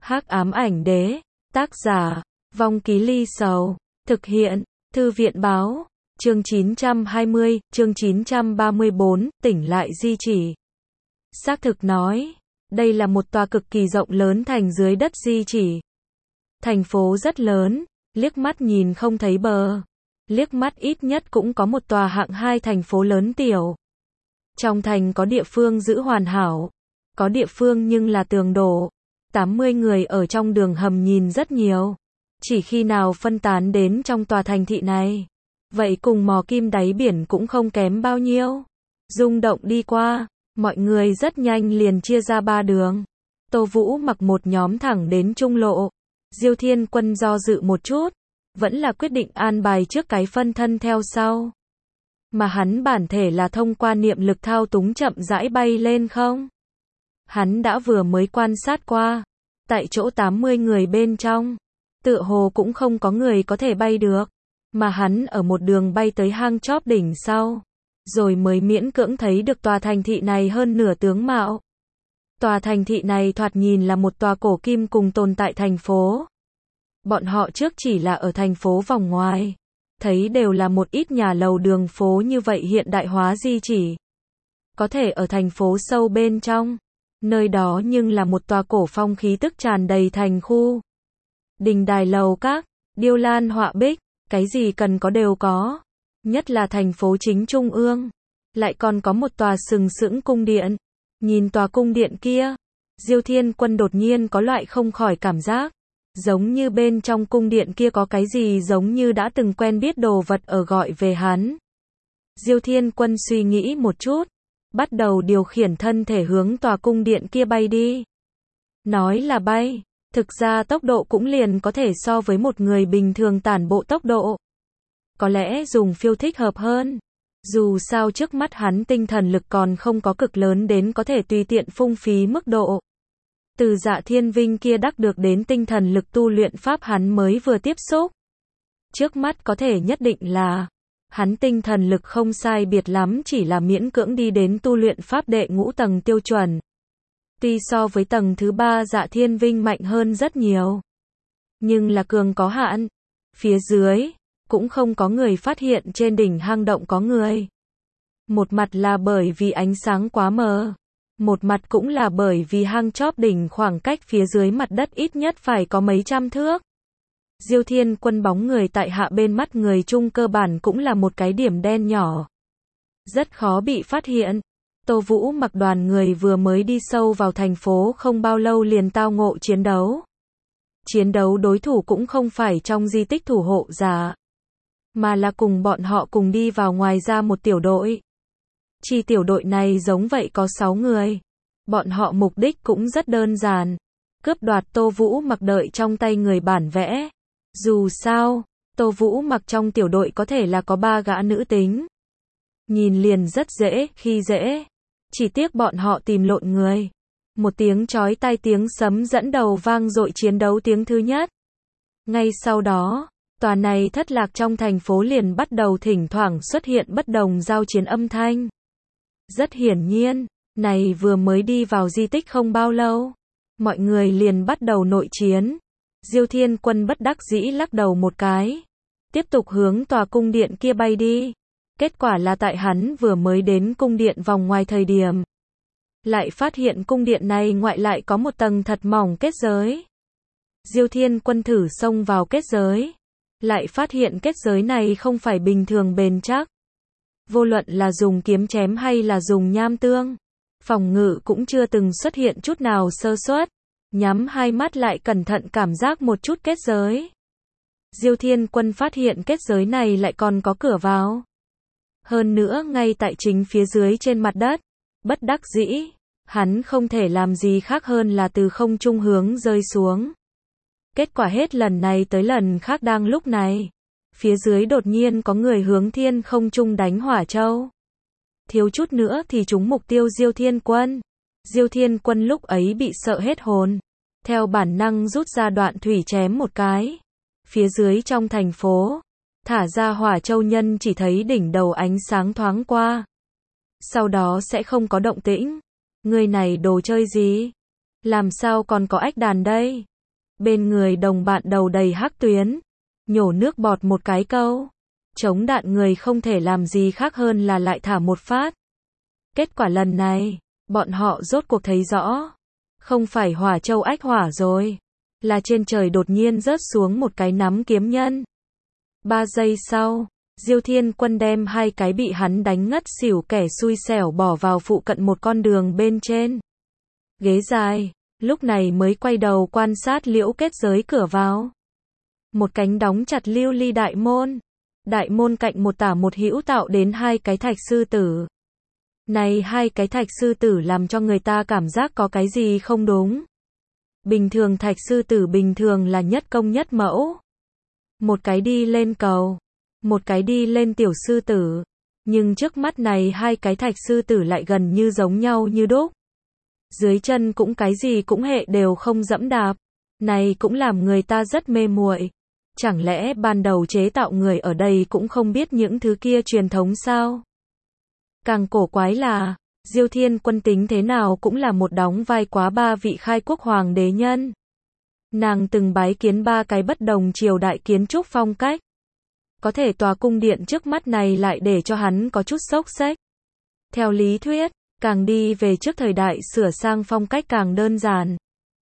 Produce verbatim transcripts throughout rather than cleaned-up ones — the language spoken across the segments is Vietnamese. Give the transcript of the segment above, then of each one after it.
Hắc ám ảnh đế, tác giả, Vong Ký Ly Sầu, thực hiện, Thư viện báo, chương chín trăm hai mươi, chương chín trăm ba mươi bốn, tỉnh lại di chỉ. Xác thực nói, đây là một tòa cực kỳ rộng lớn thành dưới đất di chỉ. Thành phố rất lớn, liếc mắt nhìn không thấy bờ. Liếc mắt ít nhất cũng có một tòa hạng hai thành phố lớn tiểu. Trong thành có địa phương giữ hoàn hảo, có địa phương nhưng là tường đổ. tám mươi người ở trong đường hầm nhìn rất nhiều. Chỉ khi nào phân tán đến trong tòa thành thị này, vậy cùng mò kim đáy biển cũng không kém bao nhiêu. Rung động đi qua, mọi người rất nhanh liền chia ra ba đường. Tô Vũ mặc một nhóm thẳng đến trung lộ. Diêu Thiên Quân do dự một chút, vẫn là quyết định an bài trước cái phân thân theo sau. Mà hắn bản thể là thông qua niệm lực thao túng chậm rãi bay lên không? Hắn đã vừa mới quan sát qua, tại chỗ tám mươi người bên trong, tựa hồ cũng không có người có thể bay được, mà hắn ở một đường bay tới hang chóp đỉnh sau, rồi mới miễn cưỡng thấy được tòa thành thị này hơn nửa tướng mạo. Tòa thành thị này thoạt nhìn là một tòa cổ kim cùng tồn tại thành phố. Bọn họ trước chỉ là ở thành phố vòng ngoài, thấy đều là một ít nhà lầu đường phố như vậy hiện đại hóa di chỉ. Có thể ở thành phố sâu bên trong, nơi đó nhưng là một tòa cổ phong khí tức tràn đầy thành khu. Đình đài lầu các, điêu lan họa bích, cái gì cần có đều có. Nhất là thành phố chính trung ương, lại còn có một tòa sừng sững cung điện. Nhìn tòa cung điện kia, Diêu Thiên Quân đột nhiên có loại không khỏi cảm giác, giống như bên trong cung điện kia có cái gì giống như đã từng quen biết đồ vật ở gọi về hắn. Diêu Thiên Quân suy nghĩ một chút, bắt đầu điều khiển thân thể hướng tòa cung điện kia bay đi. Nói là bay, thực ra tốc độ cũng liền có thể so với một người bình thường tản bộ tốc độ. Có lẽ dùng phiêu thích hợp hơn. Dù sao trước mắt hắn tinh thần lực còn không có cực lớn đến có thể tùy tiện phung phí mức độ. Từ Dạ Thiên Vinh kia đắc được đến tinh thần lực tu luyện pháp hắn mới vừa tiếp xúc. Trước mắt có thể nhất định là, hắn tinh thần lực không sai biệt lắm chỉ là miễn cưỡng đi đến tu luyện pháp đệ ngũ tầng tiêu chuẩn. Tuy so với tầng thứ ba Dạ Thiên Vinh mạnh hơn rất nhiều, nhưng là cường có hạn. Phía dưới, cũng không có người phát hiện trên đỉnh hang động có người. Một mặt là bởi vì ánh sáng quá mờ, một mặt cũng là bởi vì hang chóp đỉnh khoảng cách phía dưới mặt đất ít nhất phải có mấy trăm thước. Diêu Thiên Quân bóng người tại hạ bên mắt người chung cơ bản cũng là một cái điểm đen nhỏ, rất khó bị phát hiện. Tô Vũ mặc đoàn người vừa mới đi sâu vào thành phố không bao lâu liền tao ngộ chiến đấu. Chiến đấu đối thủ cũng không phải trong di tích thủ hộ giả, mà là cùng bọn họ cùng đi vào ngoài ra một tiểu đội. Chi tiểu đội này giống vậy có sáu người. Bọn họ mục đích cũng rất đơn giản, cướp đoạt Tô Vũ mặc đợi trong tay người bản vẽ. Dù sao, Tô Vũ mặc trong tiểu đội có thể là có ba gã nữ tính. Nhìn liền rất dễ khi dễ. Chỉ tiếc bọn họ tìm lộn người. Một tiếng chói tai tiếng sấm dẫn đầu vang dội chiến đấu tiếng thứ nhất. Ngay sau đó, tòa này thất lạc trong thành phố liền bắt đầu thỉnh thoảng xuất hiện bất đồng giao chiến âm thanh. Rất hiển nhiên, này vừa mới đi vào di tích không bao lâu, mọi người liền bắt đầu nội chiến. Diêu Thiên Quân bất đắc dĩ lắc đầu một cái, tiếp tục hướng tòa cung điện kia bay đi. Kết quả là tại hắn vừa mới đến cung điện vòng ngoài thời điểm, lại phát hiện cung điện này ngoại lại có một tầng thật mỏng kết giới. Diêu Thiên Quân thử xông vào kết giới, lại phát hiện kết giới này không phải bình thường bền chắc. Vô luận là dùng kiếm chém hay là dùng nham tương, phòng ngự cũng chưa từng xuất hiện chút nào sơ suất. Nhắm hai mắt lại cẩn thận cảm giác một chút kết giới. Diêu Thiên Quân phát hiện kết giới này lại còn có cửa vào. Hơn nữa ngay tại chính phía dưới trên mặt đất. Bất đắc dĩ, hắn không thể làm gì khác hơn là từ không trung hướng rơi xuống. Kết quả hết lần này tới lần khác đang lúc này, phía dưới đột nhiên có người hướng thiên không trung đánh hỏa châu. Thiếu chút nữa thì trúng mục tiêu Diêu Thiên Quân. Diêu Thiên Quân lúc ấy bị sợ hết hồn, theo bản năng rút ra đoạn thủy chém một cái. Phía dưới trong thành phố, thả ra hỏa châu nhân chỉ thấy đỉnh đầu ánh sáng thoáng qua. Sau đó sẽ không có động tĩnh. Người này đồ chơi gì? Làm sao còn có ách đàn đây? Bên người đồng bạn đầu đầy hắc tuyến, nhổ nước bọt một cái câu. Chống đạn người không thể làm gì khác hơn là lại thả một phát. Kết quả lần này, bọn họ rốt cuộc thấy rõ. Không phải hỏa châu ách hỏa rồi. Là trên trời đột nhiên rớt xuống một cái nắm kiếm nhân. Ba giây sau, Diêu Thiên Quân đem hai cái bị hắn đánh ngất xỉu kẻ xui xẻo bỏ vào phụ cận một con đường bên trên. Ghế dài, lúc này mới quay đầu quan sát liễu kết giới cửa vào. Một cánh đóng chặt lưu ly đại môn. Đại môn cạnh một tả một hữu tạo đến hai cái thạch sư tử. Này hai cái thạch sư tử làm cho người ta cảm giác có cái gì không đúng. Bình thường thạch sư tử bình thường là nhất công nhất mẫu. Một cái đi lên cầu, một cái đi lên tiểu sư tử. Nhưng trước mắt này hai cái thạch sư tử lại gần như giống nhau như đúc. Dưới chân cũng cái gì cũng hệ đều không dẫm đạp. Này cũng làm người ta rất mê muội. Chẳng lẽ ban đầu chế tạo người ở đây cũng không biết những thứ kia truyền thống sao? Càng cổ quái là, Diêu Thiên Quân tính thế nào cũng là một đóng vai quá ba vị khai quốc hoàng đế nhân. Nàng từng bái kiến ba cái bất đồng triều đại kiến trúc phong cách. Có thể tòa cung điện trước mắt này lại để cho hắn có chút sốc xếch. Theo lý thuyết, càng đi về trước thời đại sửa sang phong cách càng đơn giản.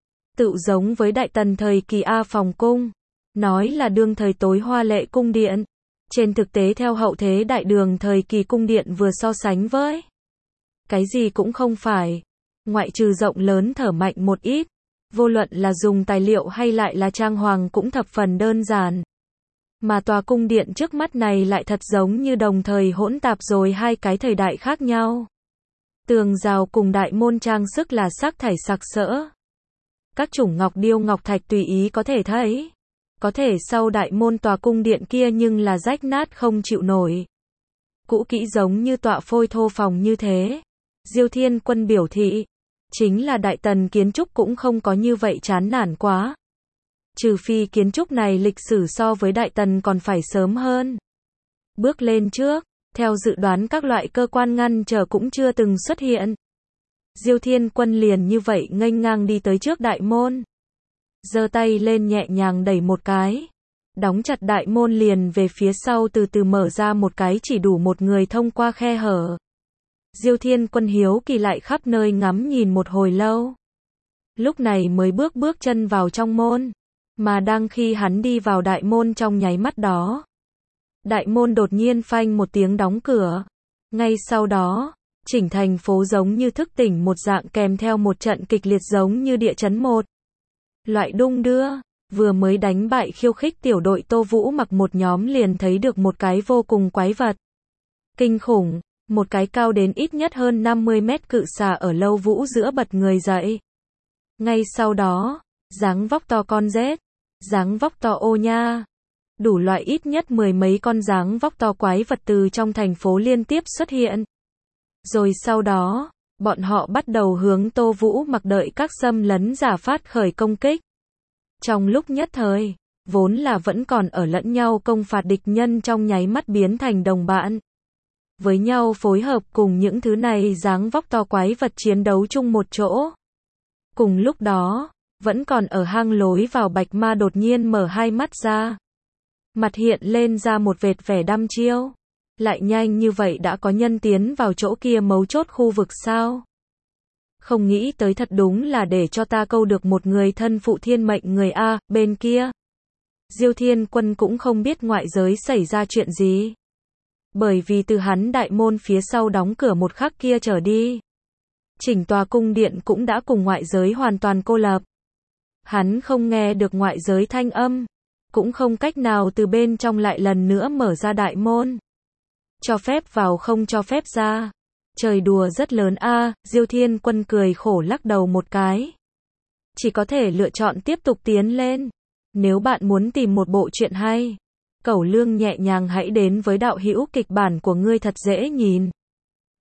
Tự giống với Đại Tần thời kỳ A Phòng Cung. Nói là đương thời tối hoa lệ cung điện. Trên thực tế theo hậu thế đại đường thời kỳ cung điện vừa so sánh với. Cái gì cũng không phải. Ngoại trừ rộng lớn thở mạnh một ít. Vô luận là dùng tài liệu hay lại là trang hoàng cũng thập phần đơn giản. Mà tòa cung điện trước mắt này lại thật giống như đồng thời hỗn tạp rồi hai cái thời đại khác nhau. Tường rào cùng đại môn trang sức là sắc thải sặc sỡ. Các chủng ngọc điêu ngọc thạch tùy ý có thể thấy. Có thể sau đại môn tòa cung điện kia nhưng là rách nát không chịu nổi. Cũ kỹ giống như tọa phôi thô phòng như thế. Diêu Thiên Quân biểu thị, chính là Đại Tần kiến trúc cũng không có như vậy chán nản quá. Trừ phi kiến trúc này lịch sử so với Đại Tần còn phải sớm hơn. Bước lên trước, theo dự đoán các loại cơ quan ngăn trở cũng chưa từng xuất hiện. Diêu Thiên Quân liền như vậy nghênh ngang đi tới trước đại môn. Giơ tay lên nhẹ nhàng đẩy một cái. Đóng chặt đại môn liền về phía sau từ từ mở ra một cái chỉ đủ một người thông qua khe hở. Diêu Thiên Quân hiếu kỳ lại khắp nơi ngắm nhìn một hồi lâu. Lúc này mới bước bước chân vào trong môn. Mà đang khi hắn đi vào đại môn trong nháy mắt đó. Đại môn đột nhiên phanh một tiếng đóng cửa. Ngay sau đó, chỉnh thành phố giống như thức tỉnh một dạng kèm theo một trận kịch liệt giống như địa chấn một. Loại đung đưa, vừa mới đánh bại khiêu khích tiểu đội Tô Vũ mặc một nhóm liền thấy được một cái vô cùng quái vật. Kinh khủng, một cái cao đến ít nhất hơn năm mươi mét cự xà ở lâu vũ giữa bật người dậy. Ngay sau đó, dáng vóc to con rết, dáng vóc to ô nha. Đủ loại ít nhất mười mấy con dáng vóc to quái vật từ trong thành phố liên tiếp xuất hiện. Rồi sau đó, bọn họ bắt đầu hướng Tô Vũ mặc đợi các xâm lấn giả phát khởi công kích. Trong lúc nhất thời, vốn là vẫn còn ở lẫn nhau công phạt địch nhân trong nháy mắt biến thành đồng bạn. Với nhau phối hợp cùng những thứ này dáng vóc to quái vật chiến đấu chung một chỗ. Cùng lúc đó, vẫn còn ở hang lối vào Bạch Ma đột nhiên mở hai mắt ra. Mặt hiện lên ra một vệt vẻ đăm chiêu. Lại nhanh như vậy đã có nhân tiến vào chỗ kia mấu chốt khu vực sao? Không nghĩ tới thật đúng là để cho ta câu được một người thân phụ thiên mệnh người A, bên kia. Diêu Thiên Quân cũng không biết ngoại giới xảy ra chuyện gì. Bởi vì từ hắn đại môn phía sau đóng cửa một khắc kia trở đi. Chỉnh tòa cung điện cũng đã cùng ngoại giới hoàn toàn cô lập. Hắn không nghe được ngoại giới thanh âm. Cũng không cách nào từ bên trong lại lần nữa mở ra đại môn. Cho phép vào không cho phép ra. Trời đùa rất lớn a. À, Diêu Thiên Quân cười khổ lắc đầu một cái. Chỉ có thể lựa chọn tiếp tục tiến lên. Nếu bạn muốn tìm một bộ truyện hay, Cẩu Lương nhẹ nhàng hãy đến với đạo hữu kịch bản của ngươi thật dễ nhìn.